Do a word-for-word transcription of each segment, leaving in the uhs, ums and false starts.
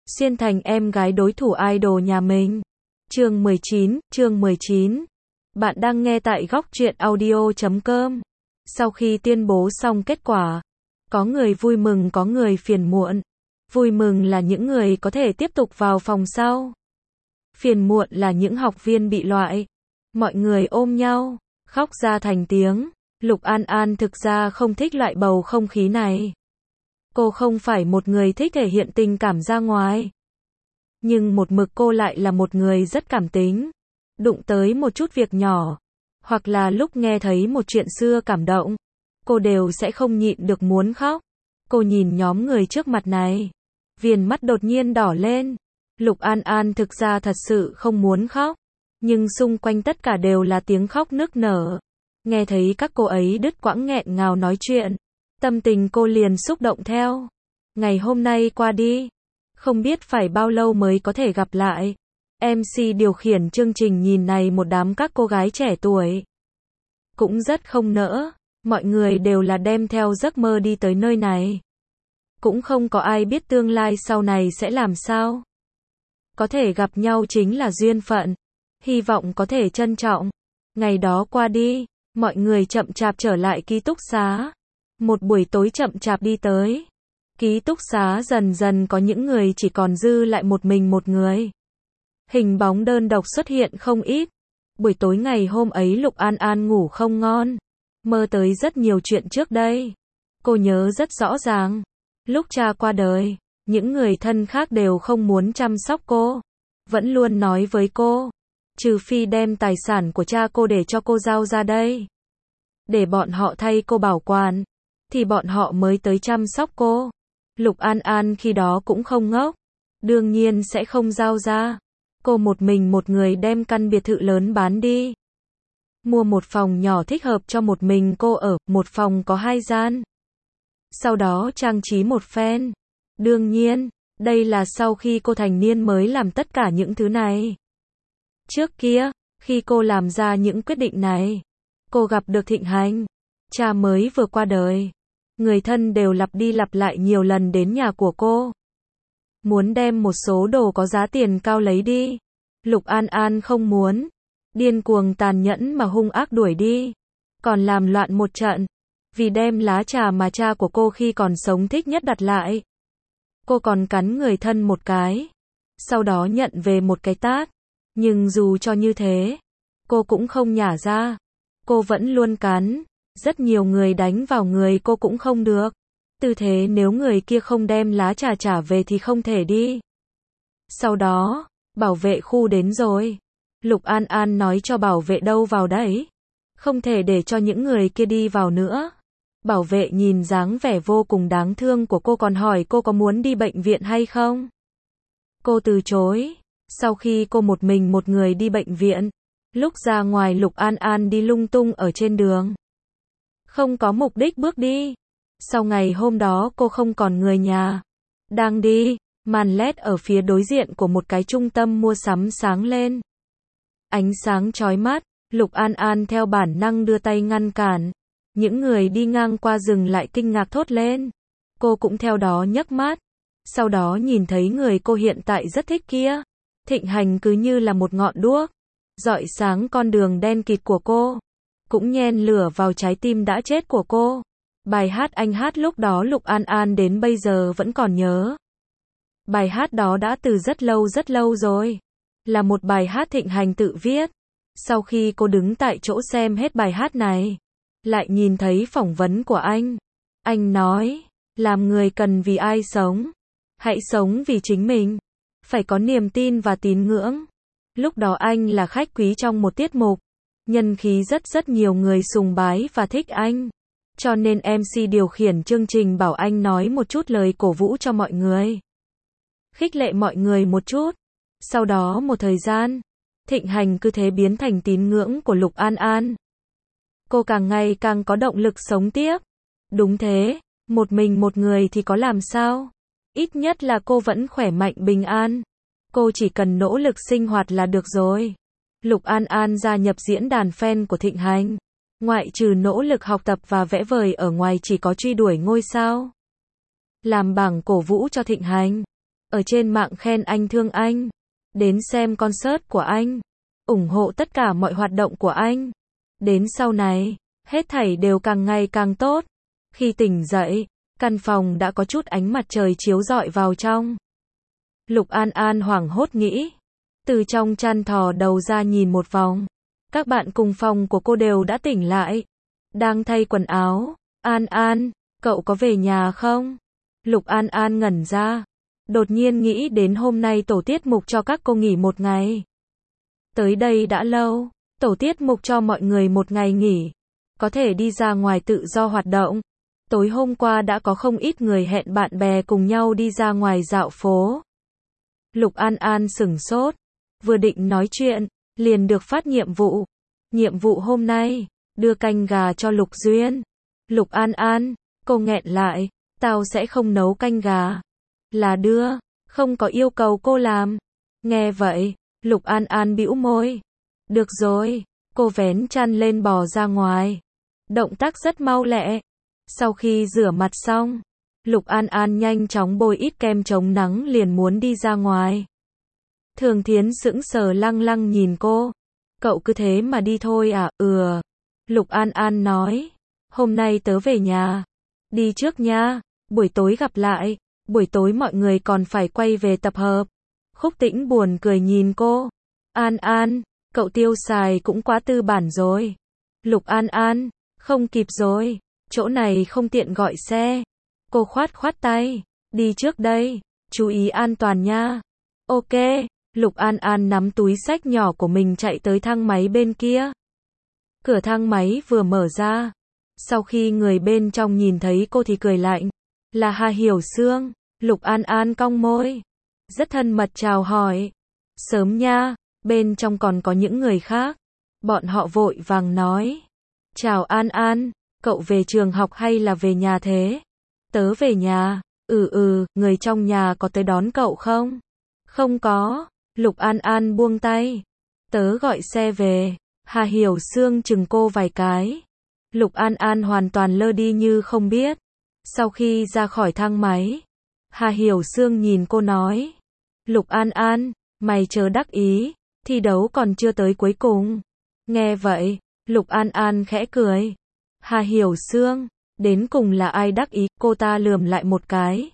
xuyên thành em gái đối thủ idol nhà mình. Chương mười chín, chương mười chín. Bạn đang nghe tại góc truyện audio chấm com. Sau khi tuyên bố xong kết quả, có người vui mừng có người phiền muộn. Vui mừng là những người có thể tiếp tục vào phòng sau. Phiền muộn là những học viên bị loại. Mọi người ôm nhau, khóc ra thành tiếng. Lục An An thực ra không thích loại bầu không khí này. Cô không phải một người thích thể hiện tình cảm ra ngoài. Nhưng một mực cô lại là một người rất cảm tính. Đụng tới một chút việc nhỏ, hoặc là lúc nghe thấy một chuyện xưa cảm động, cô đều sẽ không nhịn được muốn khóc. Cô nhìn nhóm người trước mặt này, viền mắt đột nhiên đỏ lên. Lục An An thực ra thật sự không muốn khóc, nhưng xung quanh tất cả đều là tiếng khóc nức nở. Nghe thấy các cô ấy đứt quãng nghẹn ngào nói chuyện, tâm tình cô liền xúc động theo. Ngày hôm nay qua đi, không biết phải bao lâu mới có thể gặp lại. em xê điều khiển chương trình nhìn này một đám các cô gái trẻ tuổi. Cũng rất không nỡ, mọi người đều là đem theo giấc mơ đi tới nơi này. Cũng không có ai biết tương lai sau này sẽ làm sao. Có thể gặp nhau chính là duyên phận, hy vọng có thể trân trọng. Ngày đó qua đi, mọi người chậm chạp trở lại ký túc xá. Một buổi tối chậm chạp đi tới. Ký túc xá dần dần có những người chỉ còn dư lại một mình một người. Hình bóng đơn độc xuất hiện không ít. Buổi tối ngày hôm ấy Lục An An ngủ không ngon. Mơ tới rất nhiều chuyện trước đây. Cô nhớ rất rõ ràng. Lúc cha qua đời, những người thân khác đều không muốn chăm sóc cô. Vẫn luôn nói với cô, trừ phi đem tài sản của cha cô để cho cô giao ra đây, để bọn họ thay cô bảo quản, thì bọn họ mới tới chăm sóc cô. Lục An An khi đó cũng không ngốc. Đương nhiên sẽ không giao ra. Cô một mình một người đem căn biệt thự lớn bán đi. Mua một phòng nhỏ thích hợp cho một mình cô ở, một phòng có hai gian. Sau đó trang trí một phen. Đương nhiên, đây là sau khi cô thành niên mới làm tất cả những thứ này. Trước kia, khi cô làm ra những quyết định này, cô gặp được Thịnh Hành. Cha mới vừa qua đời. Người thân đều lặp đi lặp lại nhiều lần đến nhà của cô. Muốn đem một số đồ có giá tiền cao lấy đi. Lục An An không muốn. Điên cuồng tàn nhẫn mà hung ác đuổi đi. Còn làm loạn một trận. Vì đem lá trà mà cha của cô khi còn sống thích nhất đặt lại. Cô còn cắn người thân một cái. Sau đó nhận về một cái tát. Nhưng dù cho như thế, cô cũng không nhả ra. Cô vẫn luôn cắn. Rất nhiều người đánh vào người cô cũng không được. Tư thế nếu người kia không đem lá trà trả về thì không thể đi. Sau đó, bảo vệ khu đến rồi. Lục An An nói cho bảo vệ đâu vào đấy. Không thể để cho những người kia đi vào nữa. Bảo vệ nhìn dáng vẻ vô cùng đáng thương của cô còn hỏi cô có muốn đi bệnh viện hay không. Cô từ chối. Sau khi cô một mình một người đi bệnh viện, lúc ra ngoài Lục An An đi lung tung ở trên đường. Không có mục đích bước đi. Sau ngày hôm đó cô không còn người nhà. Đang đi, màn led ở phía đối diện của một cái trung tâm mua sắm sáng lên. Ánh sáng chói mắt, Lục An An theo bản năng đưa tay ngăn cản. Những người đi ngang qua dừng lại kinh ngạc thốt lên. Cô cũng theo đó nhấc mắt. Sau đó nhìn thấy người cô hiện tại rất thích kia. Thịnh Hành cứ như là một ngọn đuốc, rọi sáng con đường đen kịt của cô. Cũng nhen lửa vào trái tim đã chết của cô. Bài hát anh hát lúc đó Lục An An đến bây giờ vẫn còn nhớ. Bài hát đó đã từ rất lâu rất lâu rồi. Là một bài hát Thịnh Hành tự viết. Sau khi cô đứng tại chỗ xem hết bài hát này, lại nhìn thấy phỏng vấn của anh. Anh nói, làm người cần vì ai sống. Hãy sống vì chính mình. Phải có niềm tin và tín ngưỡng. Lúc đó anh là khách quý trong một tiết mục. Nhân khí rất rất nhiều người sùng bái và thích anh. Cho nên em xê điều khiển chương trình bảo anh nói một chút lời cổ vũ cho mọi người. Khích lệ mọi người một chút. Sau đó một thời gian, Thịnh Hành cứ thế biến thành tín ngưỡng của Lục An An. Cô càng ngày càng có động lực sống tiếp. Đúng thế, một mình một người thì có làm sao? Ít nhất là cô vẫn khỏe mạnh bình an. Cô chỉ cần nỗ lực sinh hoạt là được rồi. Lục An An gia nhập diễn đàn fan của Thịnh Hành. Ngoại trừ nỗ lực học tập và vẽ vời ở ngoài chỉ có truy đuổi ngôi sao. Làm bảng cổ vũ cho Thịnh Hành. ở trên mạng khen anh thương anh, đến xem concert của anh, ủng hộ tất cả mọi hoạt động của anh. Đến sau này, hết thảy đều càng ngày càng tốt. Khi tỉnh dậy, căn phòng đã có chút ánh mặt trời chiếu rọi vào trong. Lục An An hoảng hốt nghĩ, từ trong chăn thò đầu ra nhìn một vòng. Các bạn cùng phòng của cô đều đã tỉnh lại, đang thay quần áo. An An, cậu có về nhà không? Lục An An ngẩn ra, đột nhiên nghĩ đến hôm nay tổ tiết mục cho các cô nghỉ một ngày. Tới đây đã lâu, tổ tiết mục cho mọi người một ngày nghỉ, có thể đi ra ngoài tự do hoạt động. Tối hôm qua đã có không ít người hẹn bạn bè cùng nhau đi ra ngoài dạo phố. Lục An An sửng sốt, vừa định nói chuyện, liền được phát nhiệm vụ. Nhiệm vụ hôm nay, đưa canh gà cho Lục Duyên. Lục An An, cô nghẹn lại, tao sẽ không nấu canh gà. Là đưa, không có yêu cầu cô làm. Nghe vậy, Lục An An bĩu môi. Được rồi, cô vén chăn lên bò ra ngoài. Động tác rất mau lẹ. Sau khi rửa mặt xong, Lục An An nhanh chóng bôi ít kem chống nắng liền muốn đi ra ngoài. Thường Thiến sững sờ lăng lăng nhìn cô. Cậu cứ thế mà đi thôi à? Ừ. Lục An An nói. Hôm nay tớ về nhà. Đi trước nha. Buổi tối gặp lại. Buổi tối mọi người còn phải quay về tập hợp. Khúc Tĩnh buồn cười nhìn cô. An An, cậu tiêu xài cũng quá tư bản rồi. Lục An An, không kịp rồi. Chỗ này không tiện gọi xe. Cô khoát khoát tay. Đi trước đây. Chú ý an toàn nha. Ok. Lục An An nắm túi xách nhỏ của mình chạy tới thang máy bên kia. Cửa thang máy vừa mở ra. Sau khi người bên trong nhìn thấy cô thì cười lạnh. Là Hà Hiểu Sương. Lục An An cong môi. Rất thân mật chào hỏi. Sớm nha, bên trong còn có những người khác. Bọn họ vội vàng nói. Chào An An, cậu về trường học hay là về nhà thế? Tớ về nhà. Ừ ừ, người trong nhà có tới đón cậu không? Không có. Lục An An buông tay. Tớ gọi xe về. Hà Hiểu Sương chừng cô vài cái. Lục An An hoàn toàn lơ đi như không biết. Sau khi ra khỏi thang máy, Hà Hiểu Sương nhìn cô nói. Lục An An, mày chớ đắc ý, thi đấu còn chưa tới cuối cùng. Nghe vậy, Lục An An khẽ cười. Hà Hiểu Sương, đến cùng là ai đắc ý? Cô ta lườm lại một cái.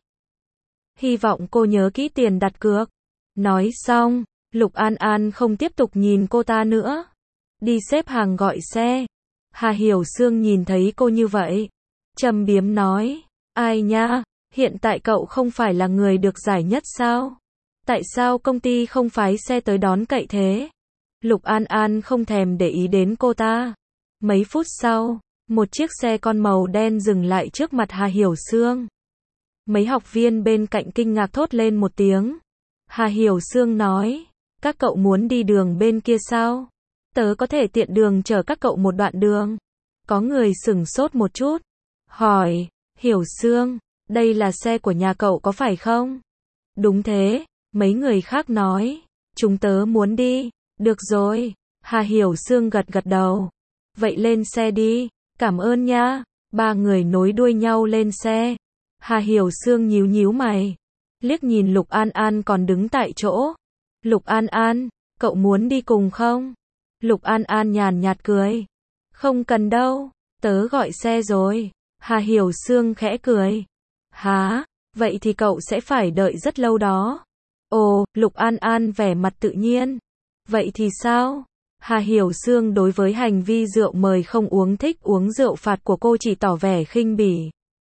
Hy vọng cô nhớ kỹ tiền đặt cược. Nói xong, Lục An An không tiếp tục nhìn cô ta nữa. Đi xếp hàng gọi xe. Hà Hiểu Sương nhìn thấy cô như vậy, châm biếm nói. Ai nha, hiện tại cậu không phải là người được giải nhất sao? Tại sao công ty không phái xe tới đón cậy thế? Lục An An không thèm để ý đến cô ta. Mấy phút sau, một chiếc xe con màu đen dừng lại trước mặt Hà Hiểu Sương. Mấy học viên bên cạnh kinh ngạc thốt lên một tiếng. Hà Hiểu Sương nói, các cậu muốn đi đường bên kia sao? Tớ có thể tiện đường chở các cậu một đoạn đường. Có người sửng sốt một chút. Hỏi, Hiểu Sương, đây là xe của nhà cậu có phải không? Đúng thế, mấy người khác nói. Chúng tớ muốn đi. Được rồi. Hà Hiểu Sương gật gật đầu. Vậy lên xe đi. Cảm ơn nha. Ba người nối đuôi nhau lên xe. Hà Hiểu Sương nhíu nhíu mày. Liếc nhìn Lục An An còn đứng tại chỗ. Lục An An, cậu muốn đi cùng không? Lục An An nhàn nhạt cười. Không cần đâu, tớ gọi xe rồi. Hà Hiểu Sương khẽ cười. Hả, vậy thì cậu sẽ phải đợi rất lâu đó. Ồ, Lục An An vẻ mặt tự nhiên. Vậy thì sao? Hà Hiểu Sương đối với hành vi rượu mời không uống thích uống rượu phạt của cô chỉ tỏ vẻ khinh bỉ.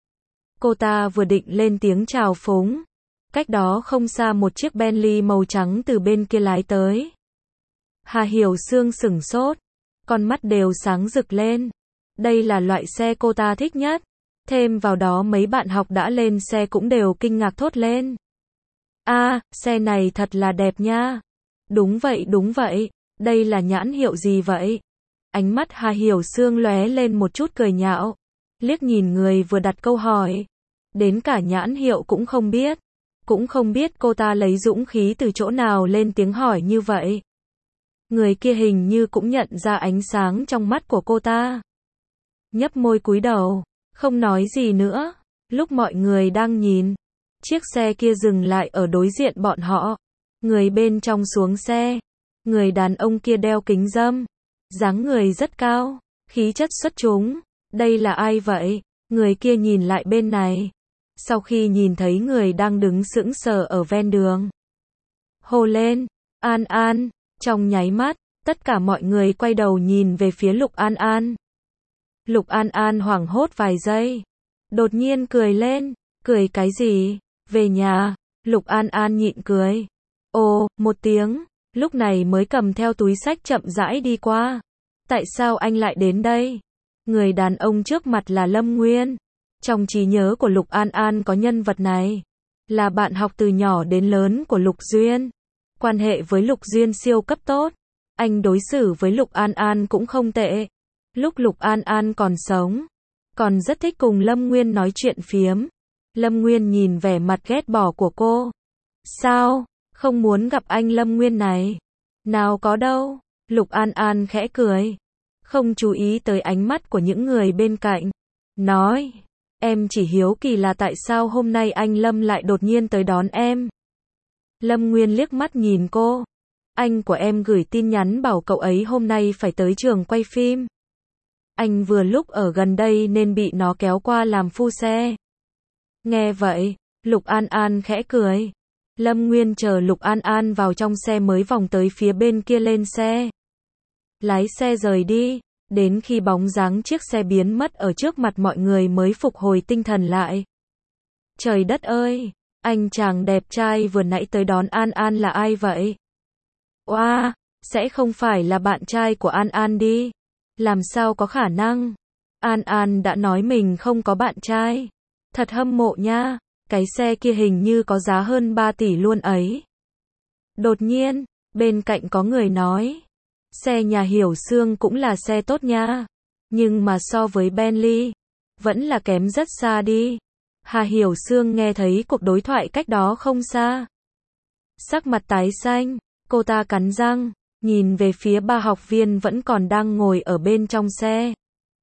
Cô ta vừa định lên tiếng chào phúng. Cách đó không xa một chiếc Bentley màu trắng từ bên kia lái tới. Hà Hiểu Sương sửng sốt. Con mắt đều sáng rực lên. Đây là loại xe cô ta thích nhất. Thêm vào đó mấy bạn học đã lên xe cũng đều kinh ngạc thốt lên. A, à, xe này thật là đẹp nha. Đúng vậy đúng vậy. Đây là nhãn hiệu gì vậy? Ánh mắt Hà Hiểu Sương lóe lên một chút cười nhạo. Liếc nhìn người vừa đặt câu hỏi. Đến cả nhãn hiệu cũng không biết. Cũng không biết cô ta lấy dũng khí từ chỗ nào lên tiếng hỏi như vậy. Người kia hình như cũng nhận ra ánh sáng trong mắt của cô ta. Nhấp môi cúi đầu, không nói gì nữa. Lúc mọi người đang nhìn, Chiếc xe kia dừng lại ở đối diện bọn họ. Người bên trong xuống xe. Người đàn ông kia đeo kính râm. Dáng người rất cao. Khí chất xuất chúng. Đây là ai vậy? Người kia nhìn lại bên này. Sau khi nhìn thấy người đang đứng sững sờ ở ven đường. Hô lên. An An. Trong nháy mắt, tất cả mọi người quay đầu nhìn về phía Lục An An. Lục An An hoảng hốt vài giây. Đột nhiên cười lên. Cười cái gì? Về nhà. Lục An An nhịn cười. Ồ, một tiếng. Lúc này mới cầm theo túi xách chậm rãi đi qua. Tại sao anh lại đến đây? Người đàn ông trước mặt là Lâm Nguyên. Trong trí nhớ của Lục An An có nhân vật này. Là bạn học từ nhỏ đến lớn của Lục Duyên. Quan hệ với Lục Duyên siêu cấp tốt. Anh đối xử với Lục An An cũng không tệ. Lúc Lục An An còn sống, còn rất thích cùng Lâm Nguyên nói chuyện phiếm. Lâm Nguyên nhìn vẻ mặt ghét bỏ của cô. Sao? Không muốn gặp anh Lâm Nguyên này? Nào có đâu. Lục An An khẽ cười. Không chú ý tới ánh mắt của những người bên cạnh. Nói. Em chỉ hiếu kỳ là tại sao hôm nay anh Lâm lại đột nhiên tới đón em. Lâm Nguyên liếc mắt nhìn cô. Anh của em gửi tin nhắn bảo cậu ấy hôm nay phải tới trường quay phim. Anh vừa lúc ở gần đây nên bị nó kéo qua làm phu xe. Nghe vậy, Lục An An khẽ cười. Lâm Nguyên chờ Lục An An vào trong xe mới vòng tới phía bên kia lên xe. Lái xe rời đi, đến khi bóng dáng chiếc xe biến mất ở trước mặt mọi người mới phục hồi tinh thần lại. Trời đất ơi, anh chàng đẹp trai vừa nãy tới đón An An là ai vậy? Oa, wow, sẽ không phải là bạn trai của An An đi. Làm sao có khả năng? An An đã nói mình không có bạn trai. Thật hâm mộ nha, cái xe kia hình như có giá hơn ba tỷ luôn ấy. Đột nhiên, bên cạnh có người nói. Xe nhà Hiểu Sương cũng là xe tốt nha. Nhưng mà so với Bentley, vẫn là kém rất xa đi. Hà Hiểu Sương nghe thấy cuộc đối thoại cách đó không xa. Sắc mặt tái xanh, cô ta cắn răng, nhìn về phía ba học viên vẫn còn đang ngồi ở bên trong xe.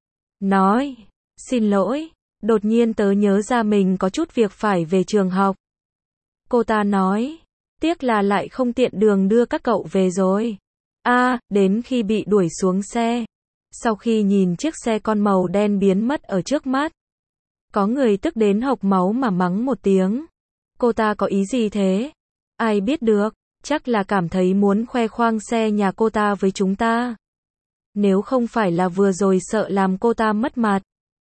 Nói, xin lỗi, đột nhiên tớ nhớ ra mình có chút việc phải về trường học. Cô ta nói, tiếc là lại không tiện đường đưa các cậu về rồi. A, à, đến khi bị đuổi xuống xe. Sau khi nhìn chiếc xe con màu đen biến mất ở trước mắt. Có người tức đến hộc máu mà mắng một tiếng. Cô ta có ý gì thế? Ai biết được, chắc là cảm thấy muốn khoe khoang xe nhà cô ta với chúng ta. Nếu không phải là vừa rồi sợ làm cô ta mất mặt.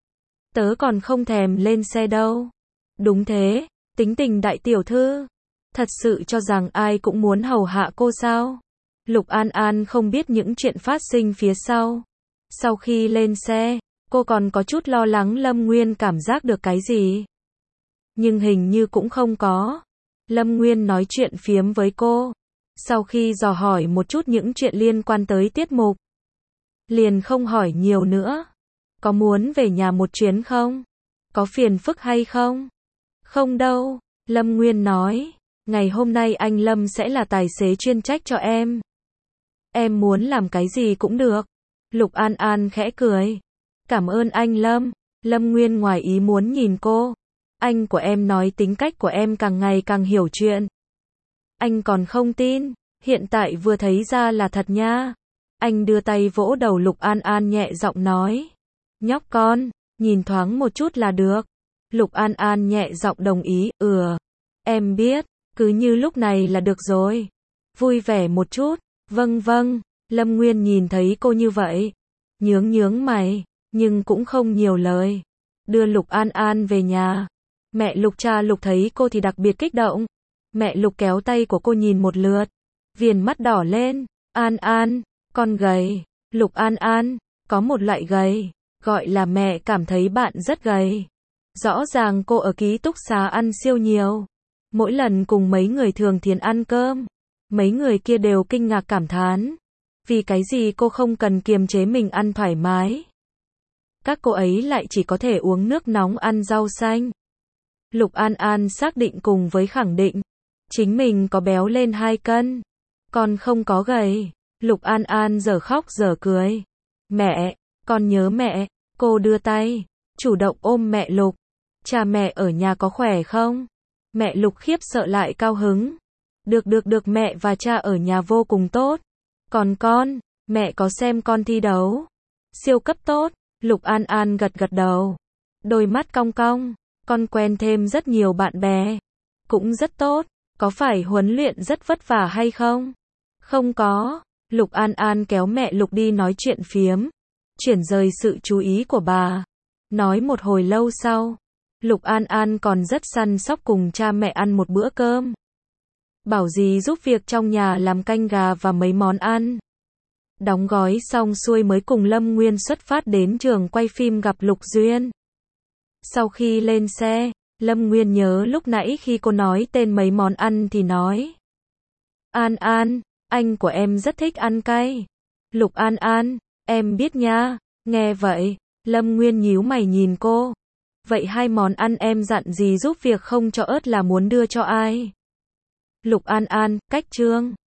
Tớ còn không thèm lên xe đâu. Đúng thế, tính tình đại tiểu thư. Thật sự cho rằng ai cũng muốn hầu hạ cô sao? Lục An An không biết những chuyện phát sinh phía sau. Sau khi lên xe, cô còn có chút lo lắng Lâm Nguyên cảm giác được cái gì. Nhưng hình như cũng không có. Lâm Nguyên nói chuyện phiếm với cô. Sau khi dò hỏi một chút những chuyện liên quan tới tiết mục. Liền không hỏi nhiều nữa. Có muốn về nhà một chuyến không? Có phiền phức hay không? Không đâu, Lâm Nguyên nói. Ngày hôm nay anh Lâm sẽ là tài xế chuyên trách cho em. Em muốn làm cái gì cũng được. Lục An An khẽ cười. Cảm ơn anh Lâm. Lâm Nguyên ngoài ý muốn nhìn cô. Anh của em nói tính cách của em càng ngày càng hiểu chuyện. Anh còn không tin. Hiện tại vừa thấy ra là thật nha. Anh đưa tay vỗ đầu Lục An An nhẹ giọng nói. Nhóc con, nhìn thoáng một chút là được. Lục An An nhẹ giọng đồng ý. Ừ, em biết. Cứ như lúc này là được rồi. Vui vẻ một chút. Vâng vâng. Lâm Nguyên nhìn thấy cô như vậy. Nhướng nhướng mày. Nhưng cũng không nhiều lời. Đưa Lục An An về nhà. Mẹ Lục cha Lục thấy cô thì đặc biệt kích động. Mẹ Lục kéo tay của cô nhìn một lượt. Viền mắt đỏ lên. An An, con gầy. Lục An An, có một loại gầy. Gọi là mẹ cảm thấy bạn rất gầy. Rõ ràng cô ở ký túc xá ăn siêu nhiều. Mỗi lần cùng mấy người thường thiền ăn cơm. Mấy người kia đều kinh ngạc cảm thán. Vì cái gì cô không cần kiềm chế mình ăn thoải mái. Các cô ấy lại chỉ có thể uống nước nóng ăn rau xanh. Lục An An xác định cùng với khẳng định. Chính mình có béo lên hai cân. Con không có gầy. Lục An An giờ khóc giờ cười. Mẹ, con nhớ mẹ. Cô đưa tay. Chủ động ôm mẹ Lục. Cha mẹ ở nhà có khỏe không? Mẹ Lục khiếp sợ lại cao hứng. Được được được, mẹ và cha ở nhà vô cùng tốt. Còn con, mẹ có xem con thi đấu. Siêu cấp tốt. Lục An An gật gật đầu. Đôi mắt cong cong. Con quen thêm rất nhiều bạn bè. Cũng rất tốt. Có phải huấn luyện rất vất vả hay không? Không có. Lục An An kéo mẹ Lục đi nói chuyện phiếm. Chuyển rời sự chú ý của bà. Nói một hồi lâu sau. Lục An An còn rất săn sóc cùng cha mẹ ăn một bữa cơm. Bảo dì giúp việc trong nhà làm canh gà và mấy món ăn. Đóng gói xong xuôi mới cùng Lâm Nguyên xuất phát đến trường quay phim gặp Lục Duyên. Sau khi lên xe, Lâm Nguyên nhớ lúc nãy khi cô nói tên mấy món ăn thì nói. An An, anh của em rất thích ăn cay. Lục An An, em biết nha. Nghe vậy, Lâm Nguyên nhíu mày nhìn cô. Vậy hai món ăn em dặn gì giúp việc không cho ớt là muốn đưa cho ai? Lục An An, cách trương.